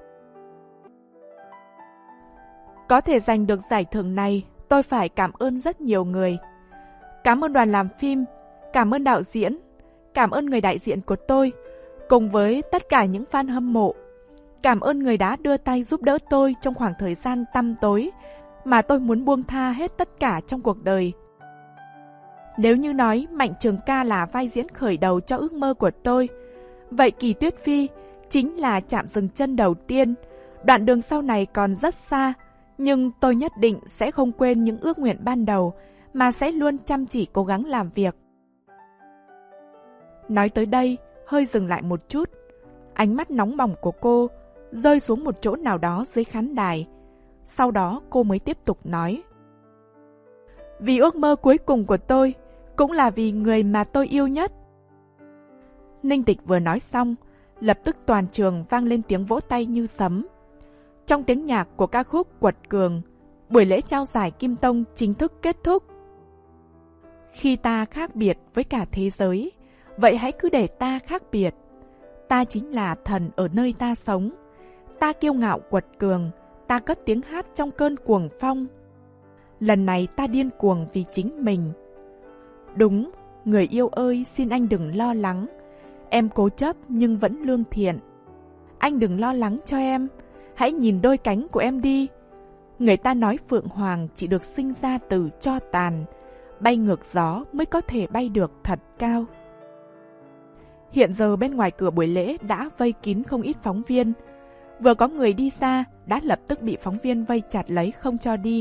Có thể giành được giải thưởng này, tôi phải cảm ơn rất nhiều người. Cảm ơn đoàn làm phim, cảm ơn đạo diễn, cảm ơn người đại diện của tôi, cùng với tất cả những fan hâm mộ. Cảm ơn người đã đưa tay giúp đỡ tôi trong khoảng thời gian tăm tối mà tôi muốn buông tha hết tất cả trong cuộc đời. Nếu như nói Mạnh Trường Ca là vai diễn khởi đầu cho ước mơ của tôi, vậy Kỳ Tuyết Phi chính là chạm dừng chân đầu tiên. Đoạn đường sau này còn rất xa, nhưng tôi nhất định sẽ không quên những ước nguyện ban đầu, mà sẽ luôn chăm chỉ cố gắng làm việc. Nói tới đây, hơi dừng lại một chút. Ánh mắt nóng bỏng của cô rơi xuống một chỗ nào đó dưới khán đài. Sau đó cô mới tiếp tục nói: Vì ước mơ cuối cùng của tôi, cũng là vì người mà tôi yêu nhất. Ninh Tịch vừa nói xong, lập tức toàn trường vang lên tiếng vỗ tay như sấm. Trong tiếng nhạc của ca khúc Quật Cường, buổi lễ trao giải Kim Tông chính thức kết thúc. Khi ta khác biệt với cả thế giới, vậy hãy cứ để ta khác biệt. Ta chính là thần ở nơi ta sống. Ta kiêu ngạo quật cường, ta cất tiếng hát trong cơn cuồng phong. Lần này ta điên cuồng vì chính mình. Đúng, người yêu ơi, xin anh đừng lo lắng. Em cố chấp nhưng vẫn lương thiện. Anh đừng lo lắng cho em, hãy nhìn đôi cánh của em đi. Người ta nói Phượng Hoàng chỉ được sinh ra từ tro tàn, bay ngược gió mới có thể bay được thật cao. Hiện giờ bên ngoài cửa buổi lễ đã vây kín không ít phóng viên. Vừa có người đi ra đã lập tức bị phóng viên vây chặt lấy không cho đi.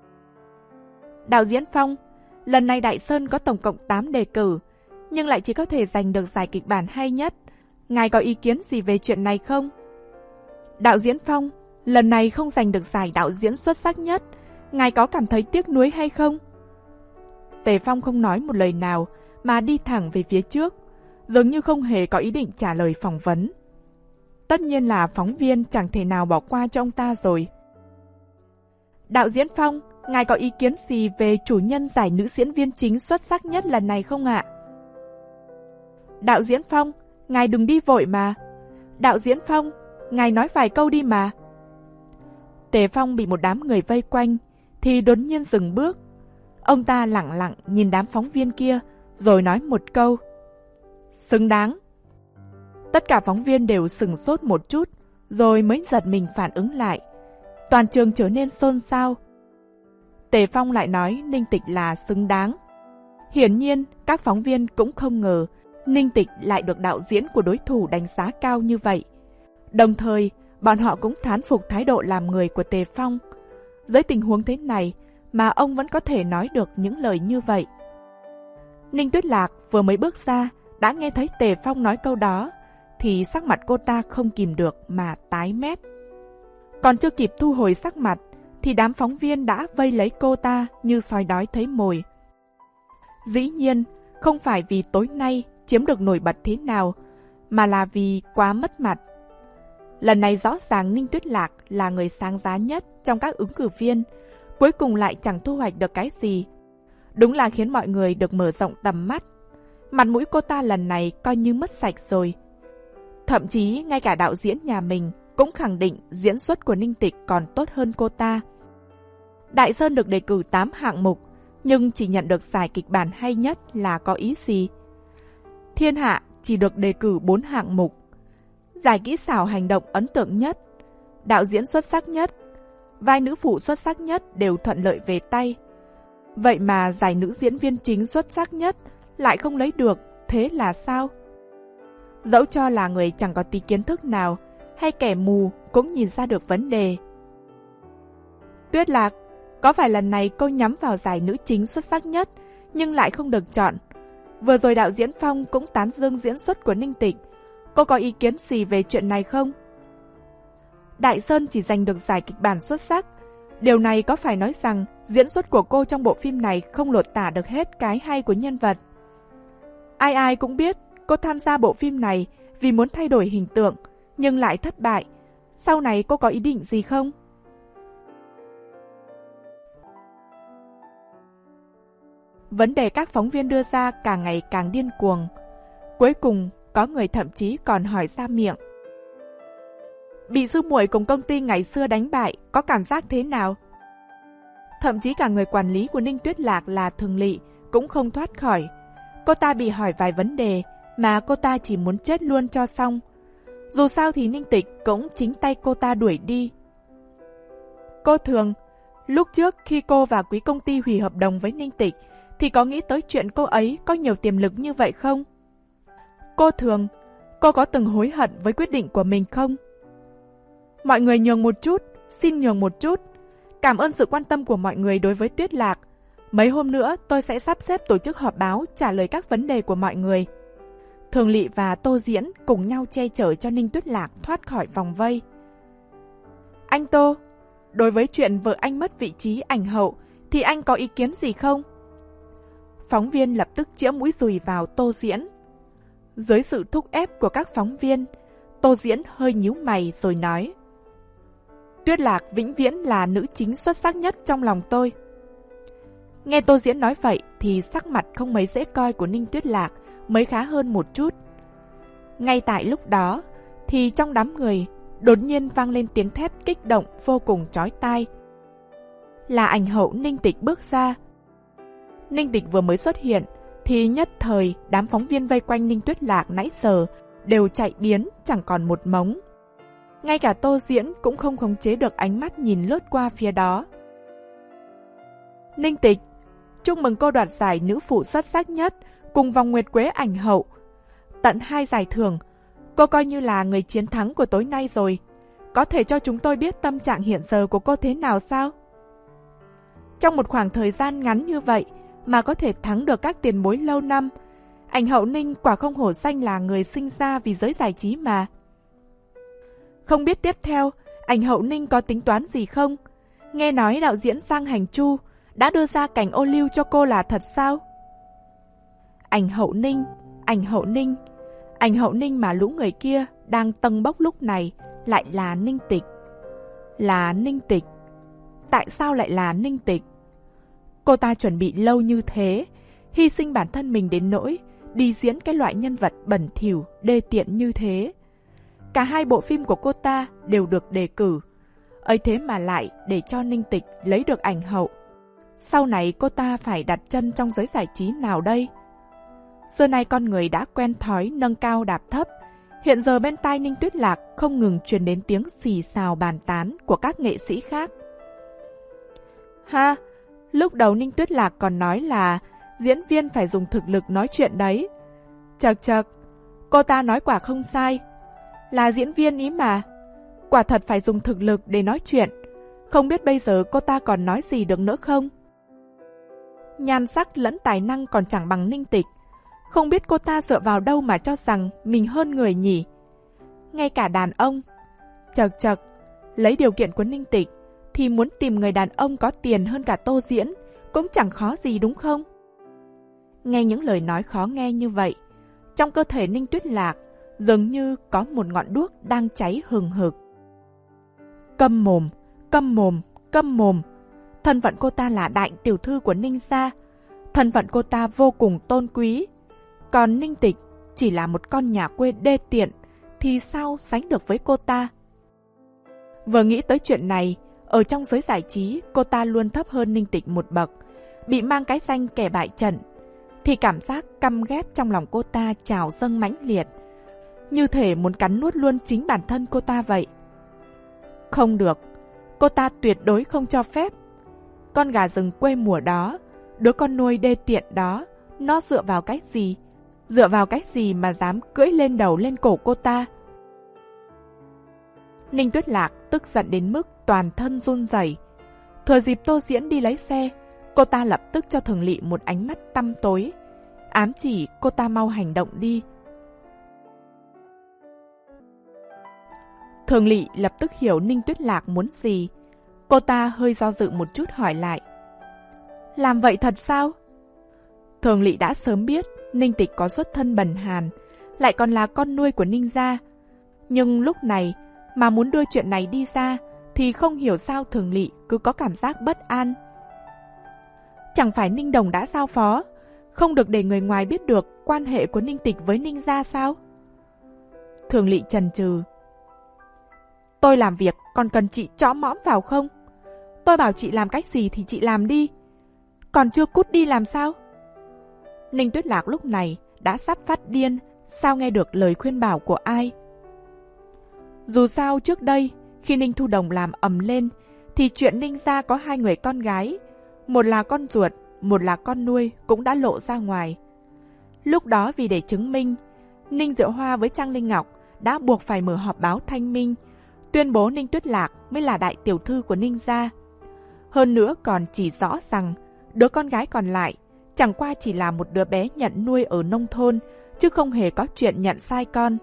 Đạo diễn Phong, lần này Đại Sơn có tổng cộng tám đề cử, nhưng lại chỉ có thể giành được giải kịch bản hay nhất. Ngài có ý kiến gì về chuyện này không? Đạo diễn Phong, lần này không giành được giải đạo diễn xuất sắc nhất, ngài có cảm thấy tiếc nuối hay không? Tề Phong không nói một lời nào mà đi thẳng về phía trước, dường như không hề có ý định trả lời phỏng vấn. Tất nhiên là phóng viên chẳng thể nào bỏ qua cho ông ta rồi. Đạo diễn Phong, ngài có ý kiến gì về chủ nhân giải nữ diễn viên chính xuất sắc nhất lần này không ạ? Đạo diễn Phong, ngài đừng đi vội mà. Đạo diễn Phong, ngài nói vài câu đi mà. Tề Phong bị một đám người vây quanh thì đột nhiên dừng bước. Ông ta lặng lặng nhìn đám phóng viên kia rồi nói một câu: Xứng đáng. Tất cả phóng viên đều sửng sốt một chút rồi mới giật mình phản ứng lại. Toàn trường trở nên xôn xao. Tề Phong lại nói Ninh Tịch là xứng đáng. Hiển nhiên, các phóng viên cũng không ngờ Ninh Tịch lại được đạo diễn của đối thủ đánh giá cao như vậy. Đồng thời, bọn họ cũng thán phục thái độ làm người của Tề Phong. Dưới tình huống thế này mà ông vẫn có thể nói được những lời như vậy. Ninh Tuyết Lạc vừa mới bước ra, đã nghe thấy Tề Phong nói câu đó, thì sắc mặt cô ta không kìm được mà tái mét. Còn chưa kịp thu hồi sắc mặt, thì đám phóng viên đã vây lấy cô ta như sói đói thấy mồi. Dĩ nhiên, không phải vì tối nay chiếm được nổi bật thế nào, mà là vì quá mất mặt. Lần này rõ ràng Ninh Tuyết Lạc là người sáng giá nhất trong các ứng cử viên, cuối cùng lại chẳng thu hoạch được cái gì. Đúng là khiến mọi người được mở rộng tầm mắt. Mặt mũi cô ta lần này coi như mất sạch rồi. Thậm chí ngay cả đạo diễn nhà mình cũng khẳng định diễn xuất của Ninh Tịch còn tốt hơn cô ta. Đại Sơn được đề cử tám hạng mục, nhưng chỉ nhận được giải kịch bản hay nhất là có ý gì? Thiên Hạ chỉ được đề cử bốn hạng mục. Giải kỹ xảo hành động ấn tượng nhất, đạo diễn xuất sắc nhất, vai nữ phụ xuất sắc nhất đều thuận lợi về tay. Vậy mà giải nữ diễn viên chính xuất sắc nhất lại không lấy được, thế là sao? Dẫu cho là người chẳng có tí kiến thức nào hay kẻ mù cũng nhìn ra được vấn đề. Tuyết Lạc, có phải lần này cô nhắm vào giải nữ chính xuất sắc nhất nhưng lại không được chọn? Vừa rồi đạo diễn Phong cũng tán dương diễn xuất của Ninh Tịch. Cô có ý kiến gì về chuyện này không? Đại Sơn chỉ giành được giải kịch bản xuất sắc. Điều này có phải nói rằng diễn xuất của cô trong bộ phim này không lột tả được hết cái hay của nhân vật? Ai ai cũng biết cô tham gia bộ phim này vì muốn thay đổi hình tượng, nhưng lại thất bại. Sau này cô có ý định gì không? Vấn đề các phóng viên đưa ra càng ngày càng điên cuồng. Cuối cùng, có người thậm chí còn hỏi ra miệng. Bị sư muội cùng công ty ngày xưa đánh bại, có cảm giác thế nào? Thậm chí cả người quản lý của Ninh Tuyết Lạc là Thường Lị cũng không thoát khỏi. Cô ta bị hỏi vài vấn đề mà cô ta chỉ muốn chết luôn cho xong. Dù sao thì Ninh Tịch cũng chính tay cô ta đuổi đi. Cô Thường, lúc trước khi cô và quý công ty hủy hợp đồng với Ninh Tịch thì có nghĩ tới chuyện cô ấy có nhiều tiềm lực như vậy không? Cô Thường, cô có từng hối hận với quyết định của mình không? Mọi người nhường một chút, xin nhường một chút. Cảm ơn sự quan tâm của mọi người đối với Tuyết Lạc. Mấy hôm nữa tôi sẽ sắp xếp tổ chức họp báo trả lời các vấn đề của mọi người. Thường Lị và Tô Diễn cùng nhau che chở cho Ninh Tuyết Lạc thoát khỏi vòng vây. Anh Tô, đối với chuyện vợ anh mất vị trí ảnh hậu thì anh có ý kiến gì không? Phóng viên lập tức chĩa mũi dùi vào Tô Diễn. Dưới sự thúc ép của các phóng viên, Tô Diễn hơi nhíu mày rồi nói: Tuyết Lạc vĩnh viễn là nữ chính xuất sắc nhất trong lòng tôi. Nghe Tô Diễn nói vậy thì sắc mặt không mấy dễ coi của Ninh Tuyết Lạc mới khá hơn một chút. Ngay tại lúc đó thì trong đám người đột nhiên vang lên tiếng thét kích động vô cùng chói tai. Là ảnh hậu Ninh Tịch bước ra. Ninh Tịch vừa mới xuất hiện thì nhất thời đám phóng viên vây quanh Ninh Tuyết Lạc nãy giờ đều chạy biến chẳng còn một mống. Ngay cả Tô Diễn cũng không khống chế được ánh mắt nhìn lướt qua phía đó. Ninh Tịch, chúc mừng cô đoạt giải nữ phụ xuất sắc nhất cùng vòng nguyệt quế ảnh hậu. Tận hai giải thưởng, cô coi như là người chiến thắng của tối nay rồi. Có thể cho chúng tôi biết tâm trạng hiện giờ của cô thế nào sao? Trong một khoảng thời gian ngắn như vậy mà có thể thắng được các tiền bối lâu năm, ảnh hậu Ninh quả không hổ danh là người sinh ra vì giới giải trí mà. Không biết tiếp theo, ảnh hậu Ninh có tính toán gì không? Nghe nói đạo diễn Giang Hành Chu đã đưa ra cảnh ô liu cho cô là thật sao? Ảnh hậu Ninh, ảnh hậu Ninh, ảnh hậu Ninh mà lũ người kia đang tâng bốc lúc này lại là Ninh Tịch. Là Ninh Tịch. Tại sao lại là Ninh Tịch? Cô ta chuẩn bị lâu như thế, hy sinh bản thân mình đến nỗi đi diễn cái loại nhân vật bẩn thỉu, đê tiện như thế. Cả hai bộ phim của cô ta đều được đề cử, ấy thế mà lại để cho Ninh Tịch lấy được ảnh hậu. Sau này cô ta phải đặt chân trong giới giải trí nào đây? Xưa nay con người đã quen thói nâng cao đạp thấp. Hiện giờ bên tai Ninh Tuyết Lạc không ngừng truyền đến tiếng xì xào bàn tán của các nghệ sĩ khác. Ha, Lúc đầu Ninh Tuyết Lạc còn nói là diễn viên phải dùng thực lực nói chuyện đấy. Chật chật, cô ta nói quả không sai. Là diễn viên ý mà. Quả thật phải dùng thực lực để nói chuyện. Không biết bây giờ cô ta còn nói gì được nữa không? Nhan sắc lẫn tài năng còn chẳng bằng Ninh Tịch. Không biết cô ta dựa vào đâu mà cho rằng mình hơn người nhỉ? Ngay cả đàn ông. Chật chật, lấy điều kiện của Ninh Tịch thì muốn tìm người đàn ông có tiền hơn cả Tô Diễn cũng chẳng khó gì đúng không? Nghe những lời nói khó nghe như vậy, trong cơ thể Ninh Tuyết Lạc dường như có một ngọn đuốc đang cháy hừng hực. Câm mồm, câm mồm, câm mồm. Thân phận cô ta là đại tiểu thư của Ninh gia. Thân phận cô ta vô cùng tôn quý. Còn Ninh Tịch chỉ là một con nhà quê đê tiện thì sao sánh được với cô ta? Vừa nghĩ tới chuyện này, ở trong giới giải trí cô ta luôn thấp hơn Ninh Tịch một bậc, bị mang cái danh kẻ bại trận, thì cảm giác căm ghét trong lòng cô ta trào dâng mãnh liệt, như thể muốn cắn nuốt luôn chính bản thân cô ta vậy. Không được, cô ta tuyệt đối không cho phép. Con gà rừng quê mùa đó, đứa con nuôi đê tiện đó, nó dựa vào cái gì? Dựa vào cái gì mà dám cưỡi lên đầu lên cổ cô ta? Ninh Tuyết Lạc tức giận đến mức toàn thân run rẩy. Thừa dịp Tô Diễn đi lấy xe, cô ta lập tức cho Thường Lị một ánh mắt tăm tối, ám chỉ cô ta mau hành động đi. Thường Lị lập tức hiểu Ninh Tuyết Lạc muốn gì. Cô ta hơi do dự một chút hỏi lại. Làm vậy thật sao? Thường Lị đã sớm biết Ninh Tịch có xuất thân bần hàn, lại còn là con nuôi của Ninh gia. Nhưng lúc này mà muốn đưa chuyện này đi ra thì không hiểu sao Thường Lị cứ có cảm giác bất an. Chẳng phải Ninh Đồng đã giao phó không được để người ngoài biết được quan hệ của Ninh Tịch với Ninh gia sao? Thường Lị chần chừ. Tôi làm việc còn cần chị chõ mõm vào không? Tôi bảo chị làm cách gì thì chị làm đi. Còn chưa cút đi làm sao? Ninh Tuyết Lạc lúc này đã sắp phát điên, sao nghe được lời khuyên bảo của ai? Dù sao trước đây, khi Ninh Thu Đồng làm ầm lên, thì chuyện Ninh gia có hai người con gái, một là con ruột, một là con nuôi cũng đã lộ ra ngoài. Lúc đó vì để chứng minh, Ninh Diệu Hoa với Trang Linh Ngọc đã buộc phải mở họp báo thanh minh, tuyên bố Ninh Tuyết Lạc mới là đại tiểu thư của Ninh gia. Hơn nữa còn chỉ rõ rằng đứa con gái còn lại chẳng qua chỉ là một đứa bé nhận nuôi ở nông thôn, chứ không hề có chuyện nhận sai con.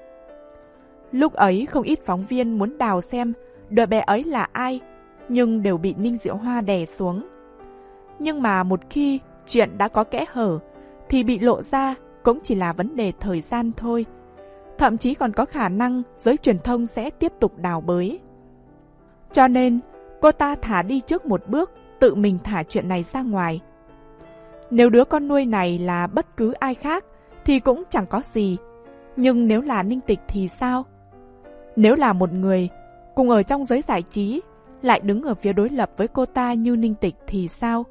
Lúc ấy không ít phóng viên muốn đào xem đứa bé ấy là ai, nhưng đều bị Ninh Diệu Hoa đè xuống. Nhưng mà một khi chuyện đã có kẽ hở, thì bị lộ ra cũng chỉ là vấn đề thời gian thôi. Thậm chí còn có khả năng giới truyền thông sẽ tiếp tục đào bới. Cho nên, cô ta thả đi trước một bước, tự mình thả chuyện này ra ngoài. Nếu đứa con nuôi này là bất cứ ai khác, thì cũng chẳng có gì. Nhưng nếu là Ninh Tịch thì sao? Nếu là một người cùng ở trong giới giải trí, lại đứng ở phía đối lập với cô ta như Ninh Tịch thì sao?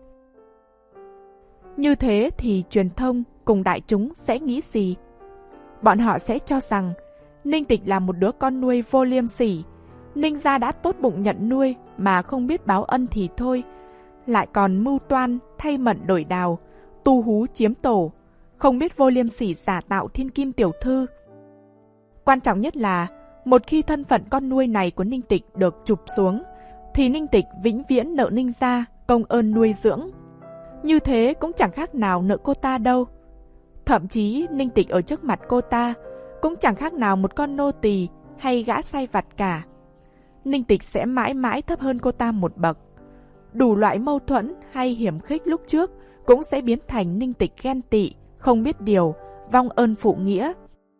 Như thế thì truyền thông cùng đại chúng sẽ nghĩ gì? Bọn họ sẽ cho rằng Ninh Tịch là một đứa con nuôi vô liêm sỉ. Ninh gia đã tốt bụng nhận nuôi mà không biết báo ân thì thôi, lại còn mưu toan thay mận đổi đào, tu hú chiếm tổ, không biết vô liêm sỉ giả tạo thiên kim tiểu thư. Quan trọng nhất là một khi thân phận con nuôi này của Ninh Tịch được chụp xuống, thì Ninh Tịch vĩnh viễn nợ Ninh gia công ơn nuôi dưỡng. Như thế cũng chẳng khác nào nợ cô ta đâu. Thậm chí Ninh Tịch ở trước mặt cô ta cũng chẳng khác nào một con nô tỳ hay gã sai vặt cả. Ninh Tịch sẽ mãi mãi thấp hơn cô ta một bậc. Đủ loại mâu thuẫn hay hiểm khích lúc trước cũng sẽ biến thành Ninh Tịch ghen tị, không biết điều, vong ơn phụ nghĩa.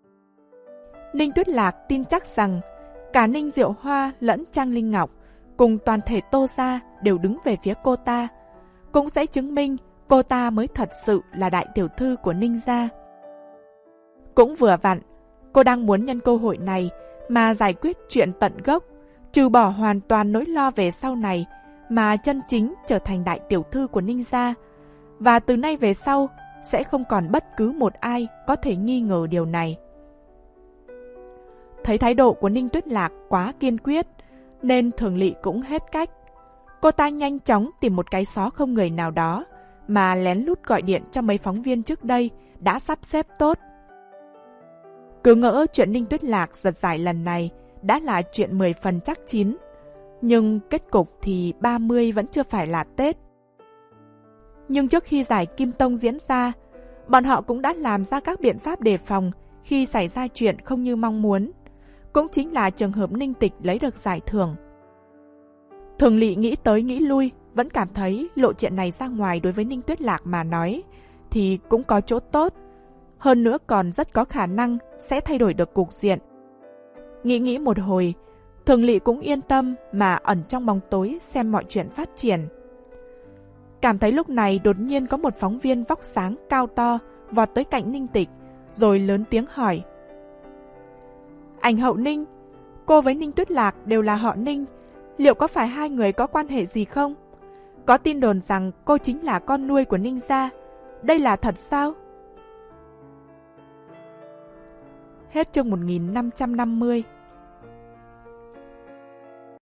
Ninh Tuyết Lạc tin chắc rằng cả Ninh Diệu Hoa lẫn Trang Linh Ngọc cùng toàn thể Tô gia đều đứng về phía cô ta, cũng sẽ chứng minh cô ta mới thật sự là đại tiểu thư của Ninh gia. Cũng vừa vặn, cô đang muốn nhân cơ hội này mà giải quyết chuyện tận gốc, trừ bỏ hoàn toàn nỗi lo về sau này, mà chân chính trở thành đại tiểu thư của Ninh gia. Và từ nay về sau, sẽ không còn bất cứ một ai có thể nghi ngờ điều này. Thấy thái độ của Ninh Tuyết Lạc quá kiên quyết, nên Thường Lị cũng hết cách. Cô ta nhanh chóng tìm một cái xó không người nào đó mà lén lút gọi điện cho mấy phóng viên trước đây đã sắp xếp tốt. Cứ ngỡ chuyện Ninh Tuyết Lạc giật giải lần này đã là chuyện mười phần chắc chín, nhưng kết cục thì ba mươi vẫn chưa phải là Tết. Nhưng trước khi giải Kim Tông diễn ra, bọn họ cũng đã làm ra các biện pháp đề phòng khi xảy ra chuyện không như mong muốn, cũng chính là trường hợp Ninh Tịch lấy được giải thưởng. Thường Lị nghĩ tới nghĩ lui, vẫn cảm thấy lộ chuyện này ra ngoài đối với Ninh Tuyết Lạc mà nói thì cũng có chỗ tốt, hơn nữa còn rất có khả năng sẽ thay đổi được cục diện. Nghĩ nghĩ một hồi, Thường Lị cũng yên tâm mà ẩn trong bóng tối xem mọi chuyện phát triển. Cảm thấy lúc này đột nhiên có một phóng viên vóc sáng cao to vọt tới cạnh Ninh Tịch, rồi lớn tiếng hỏi: Ảnh hậu Ninh, cô với Ninh Tuyết Lạc đều là họ Ninh, liệu có phải hai người có quan hệ gì không? Có tin đồn rằng cô chính là con nuôi của Ninh gia, đây là thật sao? Hết chương một nghìn năm trăm năm mươi.